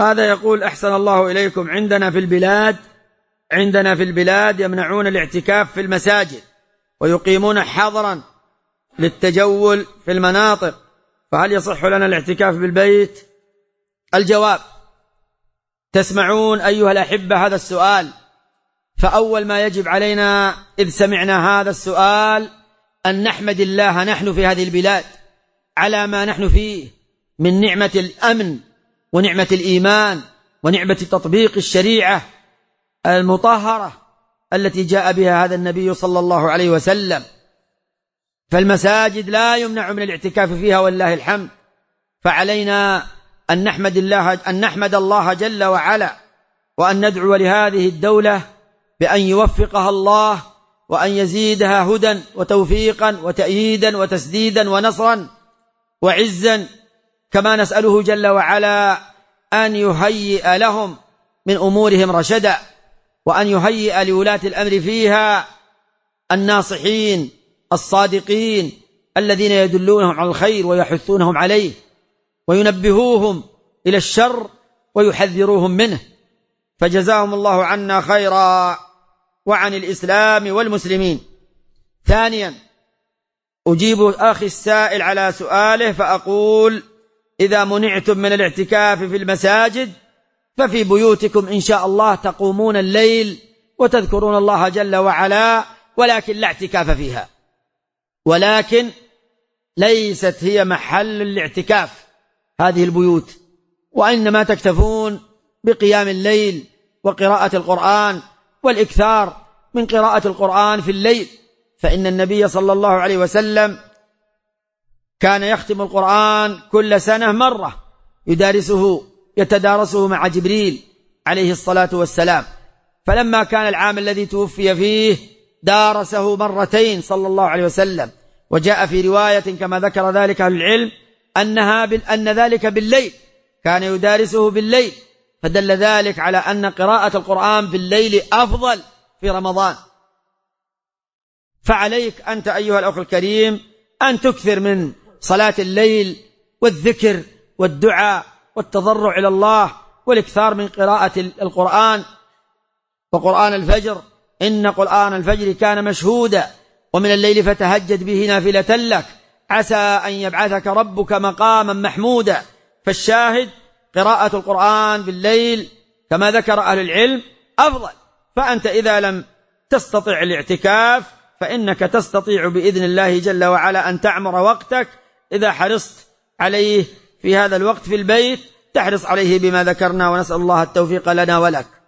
هذا يقول: أحسن الله إليكم، عندنا في البلاد يمنعون الاعتكاف في المساجد ويقيمون حظرا للتجول في المناطق، فهل يصح لنا الاعتكاف بالبيت؟ الجواب: تسمعون أيها الأحبة هذا السؤال، فأول ما يجب علينا إذ سمعنا هذا السؤال أن نحمد الله نحن في هذه البلاد على ما نحن فيه من نعمة الأمن ونعمة الإيمان ونعمة تطبيق الشريعة المطهرة التي جاء بها هذا النبي صلى الله عليه وسلم. فالمساجد لا يمنع من الاعتكاف فيها والله الحمد، فعلينا أن نحمد الله جل وعلا، وأن ندعو لهذه الدولة بأن يوفقها الله وأن يزيدها هدى وتوفيقا وتأييدا وتسديدا ونصرا وعزا، كما نسأله جل وعلا أن يهيئ لهم من أمورهم رشدا، وأن يهيئ لولاة الأمر فيها الناصحين الصادقين الذين يدلونهم على الخير ويحثونهم عليه وينبهوهم إلى الشر ويحذروهم منه، فجزاهم الله عنا خيرا وعن الإسلام والمسلمين. ثانيا، أجيب أخي السائل على سؤاله فأقول: إذا منعتم من الاعتكاف في المساجد ففي بيوتكم إن شاء الله تقومون الليل وتذكرون الله جل وعلا، ولكن لا اعتكاف فيها، ولكن ليست هي محل الاعتكاف هذه البيوت، وإنما تكتفون بقيام الليل وقراءة القرآن والإكثار من قراءة القرآن في الليل، فإن النبي صلى الله عليه وسلم كان يختم القرآن كل سنة مرة يتدارسه مع جبريل عليه الصلاة والسلام، فلما كان العام الذي توفي فيه دارسه مرتين صلى الله عليه وسلم، وجاء في رواية كما ذكر ذلك أهل العلم أن ذلك بالليل، كان يدارسه بالليل، فدل ذلك على أن قراءة القرآن في الليل أفضل في رمضان. فعليك أنت أيها الأخ الكريم أن تكثر من صلاة الليل والذكر والدعاء والتضرع إلى الله والإكثار من قراءة القرآن وقرآن الفجر، إن قرآن الفجر كان مشهودا، ومن الليل فتهجد به نافلة لك عسى أن يبعثك ربك مقاما محمودا. فالشاهد قراءة القرآن بالليل كما ذكر أهل العلم أفضل. فأنت إذا لم تستطع الاعتكاف فإنك تستطيع بإذن الله جل وعلا أن تعمر وقتك إذا حرصت عليه في هذا الوقت في البيت، تحرص عليه بما ذكرنا، ونسأل الله التوفيق لنا ولك.